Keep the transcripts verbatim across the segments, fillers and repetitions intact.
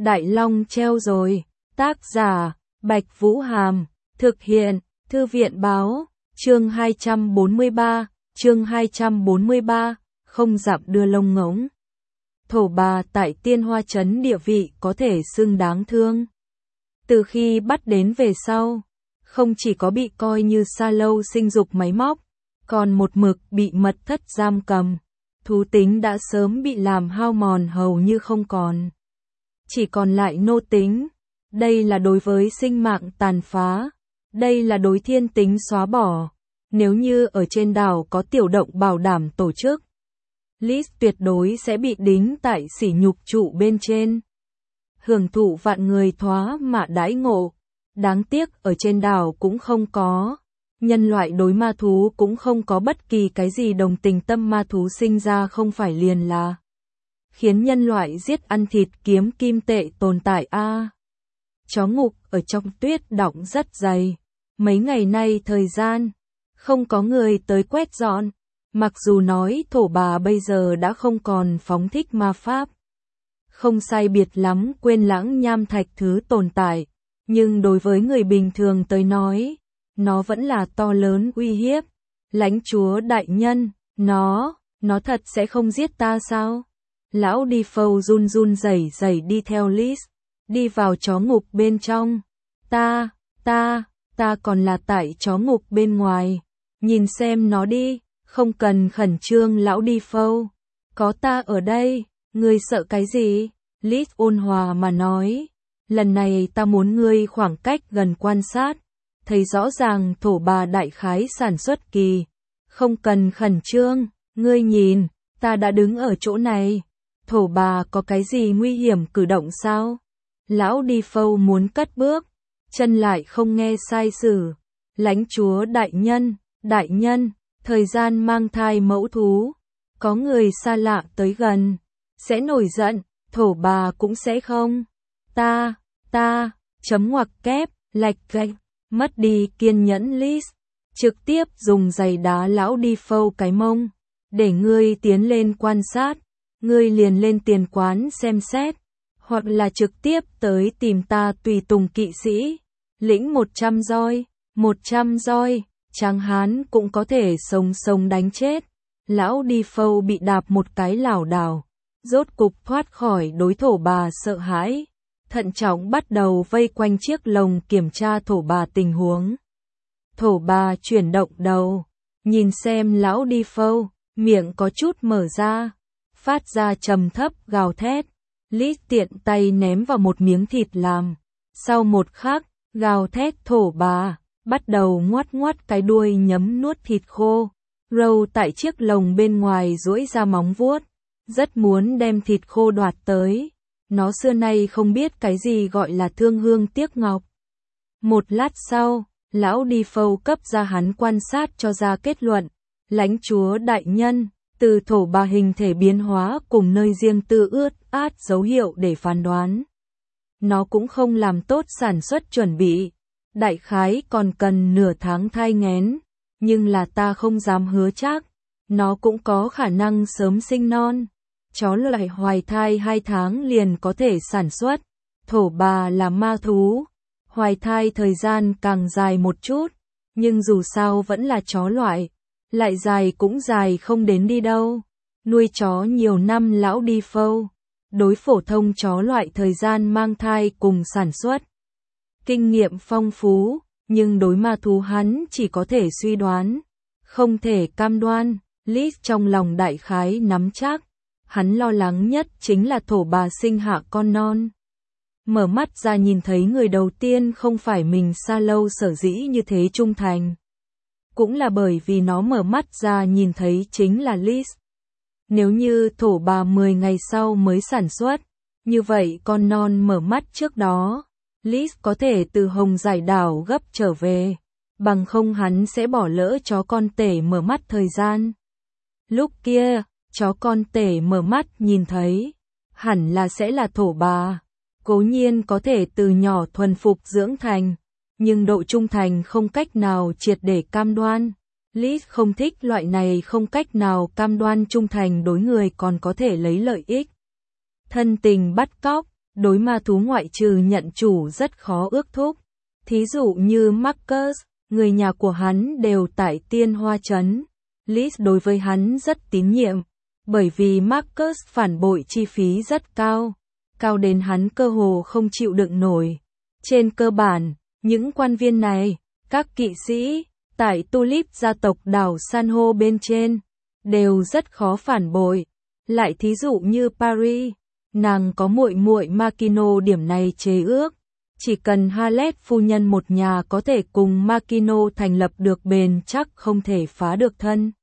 Đại Long treo rồi. Tác giả, Bạch Vũ Hàm. Thực hiện, Thư viện Báo. Chương hai trăm bốn mươi ba. Chương hai trăm bốn mươi ba. Không dặm đưa lông ngỗng. Thổ bà tại Tiên Hoa Trấn địa vị có thể xưng đáng thương. Từ khi bắt đến về sau, không chỉ có bị coi như sa lâu sinh dục máy móc, còn một mực bị mật thất giam cầm. Thú tính đã sớm bị làm hao mòn hầu như không còn. Chỉ còn lại nô tính. Đây là đối với sinh mạng tàn phá. Đây là đối thiên tính xóa bỏ. Nếu như ở trên đảo có tiểu động bảo đảm tổ chức, Liz tuyệt đối sẽ bị đính tại sỉ nhục trụ bên trên. Hưởng thụ vạn người thoá mạ đãi ngộ. Đáng tiếc ở trên đảo cũng không có. Nhân loại đối ma thú cũng không có bất kỳ cái gì đồng tình, tâm ma thú sinh ra không phải liền là khiến nhân loại giết ăn thịt kiếm kim tệ tồn tại a. À, chó ngục ở trong tuyết đọng rất dày. Mấy ngày nay thời gian không có người tới quét dọn. Mặc dù nói thổ bà bây giờ đã không còn phóng thích ma pháp, không sai biệt lắm quên lãng nham thạch thứ tồn tại, nhưng đối với người bình thường tới nói, nó vẫn là to lớn uy hiếp. Lãnh chúa đại nhân, nó, nó thật sẽ không giết ta sao? Lão đi phâu run run rẩy rẩy đi theo Liz, đi vào chó ngục bên trong. Ta, ta, ta còn là tại chó ngục bên ngoài. Nhìn xem nó đi, không cần khẩn trương lão đi phâu. Có ta ở đây, ngươi sợ cái gì? Liz ôn hòa mà nói. Lần này ta muốn ngươi khoảng cách gần quan sát. Thấy rõ ràng thổ bà đại khái sản xuất kỳ. Không cần khẩn trương, ngươi nhìn, ta đã đứng ở chỗ này. Thổ bà có cái gì nguy hiểm cử động sao? Lão đi phâu muốn cất bước, chân lại không nghe sai sử. Lãnh chúa đại nhân, đại nhân, thời gian mang thai mẫu thú. Có người xa lạ tới gần, sẽ nổi giận, thổ bà cũng sẽ không. Ta, ta, chấm ngoặc kép, lạch gạch. Mất đi kiên nhẫn Liz, trực tiếp dùng giày đá lão đi phâu cái mông. Để ngươi tiến lên quan sát, ngươi liền lên tiền quán xem xét, hoặc là trực tiếp tới tìm ta tùy tùng kỵ sĩ. Lĩnh một trăm roi, một trăm roi, tráng hán cũng có thể sống sống đánh chết. Lão đi phâu bị đạp một cái lảo đảo, rốt cục thoát khỏi đối thổ bà sợ hãi. Thận trọng bắt đầu vây quanh chiếc lồng kiểm tra thổ bà tình huống. Thổ bà chuyển động đầu, nhìn xem lão đi phâu, miệng có chút mở ra, phát ra trầm thấp gào thét. Liz tiện tay ném vào một miếng thịt làm. Sau một khắc, gào thét thổ bà, bắt đầu ngoắt ngoắt cái đuôi nhấm nuốt thịt khô. Râu tại chiếc lồng bên ngoài duỗi ra móng vuốt, rất muốn đem thịt khô đoạt tới. Nó xưa nay không biết cái gì gọi là thương hương tiếc ngọc. Một lát sau, lão đi phâu cấp ra hắn quan sát cho ra kết luận. Lãnh chúa đại nhân, từ thổ bà hình thể biến hóa cùng nơi riêng tư ướt át dấu hiệu để phán đoán. Nó cũng không làm tốt sản xuất chuẩn bị. Đại khái còn cần nửa tháng thai nghén. Nhưng là ta không dám hứa chắc. Nó cũng có khả năng sớm sinh non. Chó lại hoài thai hai tháng liền có thể sản xuất. Thổ bà là ma thú, hoài thai thời gian càng dài một chút, nhưng dù sao vẫn là chó loại, lại dài cũng dài không đến đi đâu. Nuôi chó nhiều năm lão đi phâu, đối phổ thông chó loại thời gian mang thai cùng sản xuất kinh nghiệm phong phú, nhưng đối ma thú hắn chỉ có thể suy đoán, không thể cam đoan. Liz trong lòng đại khái nắm chắc. Hắn lo lắng nhất chính là thổ bà sinh hạ con non. Mở mắt ra nhìn thấy người đầu tiên không phải mình, sa lâu sở dĩ như thế trung thành. Cũng là bởi vì nó mở mắt ra nhìn thấy chính là Liz. Nếu như thổ bà mười ngày sau mới sản xuất, như vậy con non mở mắt trước đó, Liz có thể từ Hồng Giải đảo gấp trở về. Bằng không hắn sẽ bỏ lỡ chó con tể mở mắt thời gian. Lúc kia, chó con tể mở mắt nhìn thấy, hẳn là sẽ là thổ bà. Cố nhiên có thể từ nhỏ thuần phục dưỡng thành, nhưng độ trung thành không cách nào triệt để cam đoan. Liz không thích loại này không cách nào cam đoan trung thành đối người còn có thể lấy lợi ích. Thân tình bắt cóc, đối ma thú ngoại trừ nhận chủ rất khó ước thúc. Thí dụ như Marcus, người nhà của hắn đều tại Tiên Hoa Trấn. Liz đối với hắn rất tín nhiệm, bởi vì Marcus phản bội chi phí rất cao, cao đến hắn cơ hồ không chịu đựng nổi. Trên cơ bản, những quan viên này, các kỵ sĩ, tại Tulip gia tộc đảo San hô bên trên, đều rất khó phản bội. Lại thí dụ như Paris, nàng có muội muội Makino điểm này chế ước. Chỉ cần Halet phu nhân một nhà có thể cùng Makino thành lập được bền chắc không thể phá được thân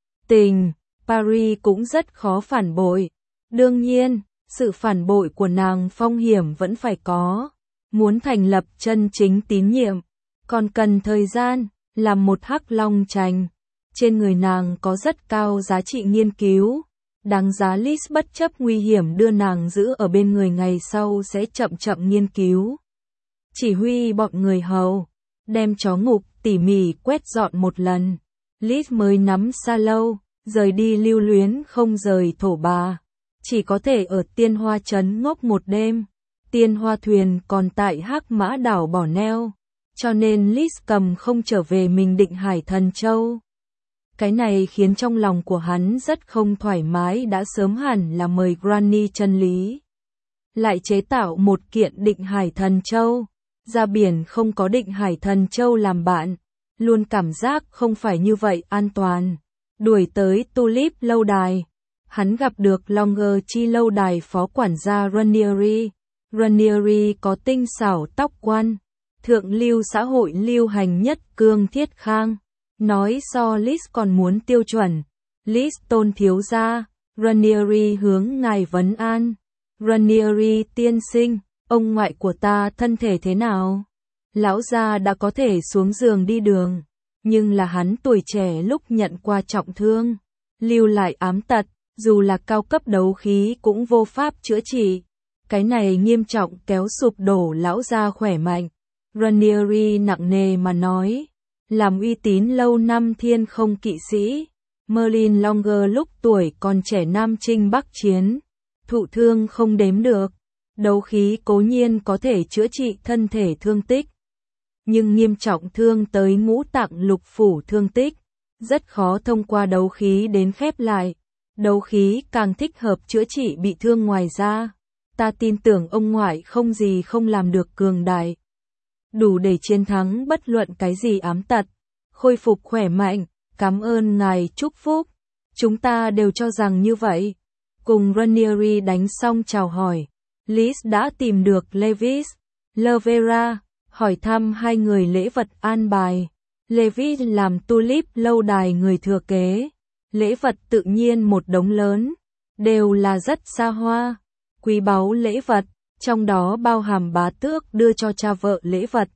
tình, Paris cũng rất khó phản bội. Đương nhiên, sự phản bội của nàng phong hiểm vẫn phải có. Muốn thành lập chân chính tín nhiệm, còn cần thời gian, làm một hắc long chành. Trên người nàng có rất cao giá trị nghiên cứu. Đáng giá Liz bất chấp nguy hiểm đưa nàng giữ ở bên người, ngày sau sẽ chậm chậm nghiên cứu. Chỉ huy bọn người hầu, đem chó ngục tỉ mỉ quét dọn một lần. Liz mới nắm Sa Lâu, rời đi lưu luyến không rời thổ bà. Chỉ có thể ở Tiên Hoa Trấn ngốc một đêm. Tiên Hoa thuyền còn tại Hắc Mã đảo bỏ neo, cho nên Liz cầm không trở về mình Định Hải Thần Châu. Cái này khiến trong lòng của hắn rất không thoải mái, đã sớm hẳn là mời Granny chân lý. Lại chế tạo một kiện Định Hải Thần Châu, ra biển không có Định Hải Thần Châu làm bạn, luôn cảm giác không phải như vậy an toàn. Đuổi tới Tulip lâu đài, hắn gặp được Longer Chi lâu đài phó quản gia Ranieri. Ranieri có tinh xảo tóc quan, thượng lưu xã hội lưu hành nhất cương thiết khang. Nói so Liz còn muốn tiêu chuẩn. Liz tôn thiếu gia, Ranieri hướng ngài vấn an. Ranieri tiên sinh, ông ngoại của ta thân thể thế nào? Lão gia đã có thể xuống giường đi đường, nhưng là hắn tuổi trẻ lúc nhận qua trọng thương, lưu lại ám tật, dù là cao cấp đấu khí cũng vô pháp chữa trị. Cái này nghiêm trọng kéo sụp đổ lão gia khỏe mạnh. Ranieri nặng nề mà nói, làm uy tín lâu năm thiên không kỵ sĩ, Merlin Longer lúc tuổi còn trẻ Nam Chinh Bắc Chiến, thụ thương không đếm được. Đấu khí cố nhiên có thể chữa trị thân thể thương tích, nhưng nghiêm trọng thương tới ngũ tạng lục phủ thương tích, rất khó thông qua đấu khí đến khép lại. Đấu khí càng thích hợp chữa trị bị thương. Ngoài ra, ta tin tưởng ông ngoại không gì không làm được, cường đại, đủ để chiến thắng bất luận cái gì ám tật, khôi phục khỏe mạnh. Cảm ơn ngài chúc phúc, chúng ta đều cho rằng như vậy. Cùng Ranieri đánh xong chào hỏi, Liz đã tìm được Levis, Lovera, hỏi thăm hai người lễ vật an bài. Levis làm Tulip lâu đài người thừa kế, lễ vật tự nhiên một đống lớn, đều là rất xa hoa, quý báu lễ vật, trong đó bao hàm bá tước đưa cho cha vợ lễ vật.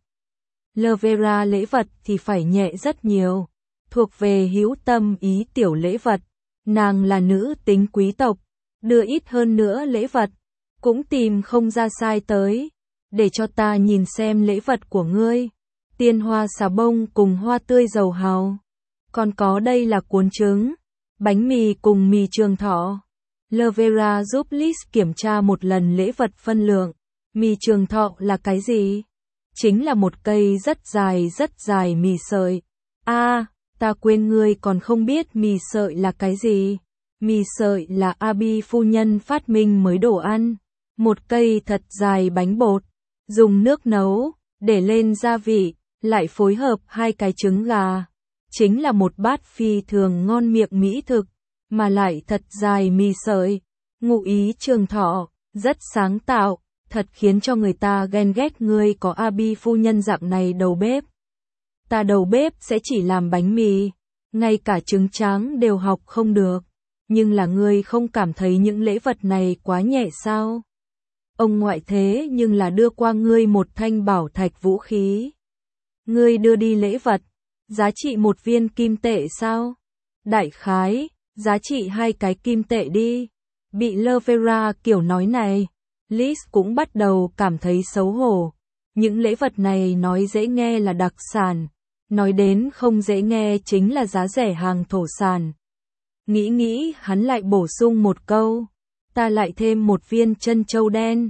Lovera lễ vật thì phải nhẹ rất nhiều, thuộc về hữu tâm ý tiểu lễ vật. Nàng là nữ tính quý tộc, đưa ít hơn nữa lễ vật, cũng tìm không ra sai tới. Để cho ta nhìn xem lễ vật của ngươi. Tiên hoa xà bông cùng hoa tươi dầu hào. Còn có đây là cuốn trứng, bánh mì cùng mì trường thọ. Lovera giúp Liz kiểm tra một lần lễ vật phân lượng. Mì trường thọ là cái gì? Chính là một cây rất dài rất dài mì sợi. A, à, ta quên ngươi còn không biết mì sợi là cái gì. Mì sợi là Abi phu nhân phát minh mới đồ ăn. Một cây thật dài bánh bột, dùng nước nấu, để lên gia vị, lại phối hợp hai cái trứng gà. Chính là một bát phi thường ngon miệng mỹ thực, mà lại thật dài mì sợi. Ngụ ý trường thọ, rất sáng tạo, thật khiến cho người ta ghen ghét. Ngươi có Abi phu nhân dạng này đầu bếp. Ta đầu bếp sẽ chỉ làm bánh mì, ngay cả trứng tráng đều học không được. Nhưng là ngươi không cảm thấy những lễ vật này quá nhẹ sao? Ông ngoại thế nhưng là đưa qua ngươi một thanh bảo thạch vũ khí. Ngươi đưa đi lễ vật, giá trị một viên kim tệ sao? Đại khái, giá trị hai cái kim tệ đi. Bị Lovera kiểu nói này, Liz cũng bắt đầu cảm thấy xấu hổ. Những lễ vật này nói dễ nghe là đặc sản, nói đến không dễ nghe chính là giá rẻ hàng thổ sản. Nghĩ nghĩ hắn lại bổ sung một câu, ta lại thêm một viên chân châu đen.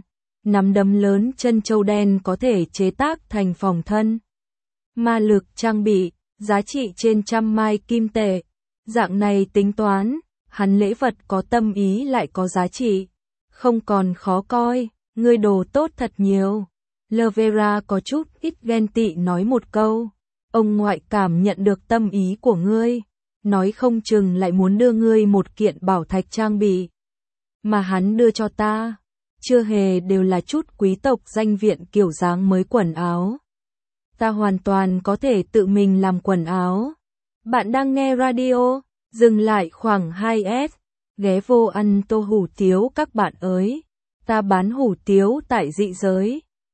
Nắm đấm lớn chân châu đen có thể chế tác thành phòng thân. Ma lực trang bị, giá trị trên trăm mai kim tệ. Dạng này tính toán, hắn lễ vật có tâm ý lại có giá trị. Không còn khó coi, ngươi đồ tốt thật nhiều. Lavera có chút ít ghen tị nói một câu. Ông ngoại cảm nhận được tâm ý của ngươi. Nói không chừng lại muốn đưa ngươi một kiện bảo thạch trang bị. Mà hắn đưa cho ta. Chưa hề đều là chút quý tộc danh viện kiểu dáng mới quần áo. Ta hoàn toàn có thể tự mình làm quần áo. Bạn đang nghe radio, dừng lại khoảng hai S, ghé vô ăn tô hủ tiếu các bạn ơi. Ta bán hủ tiếu tại dị giới.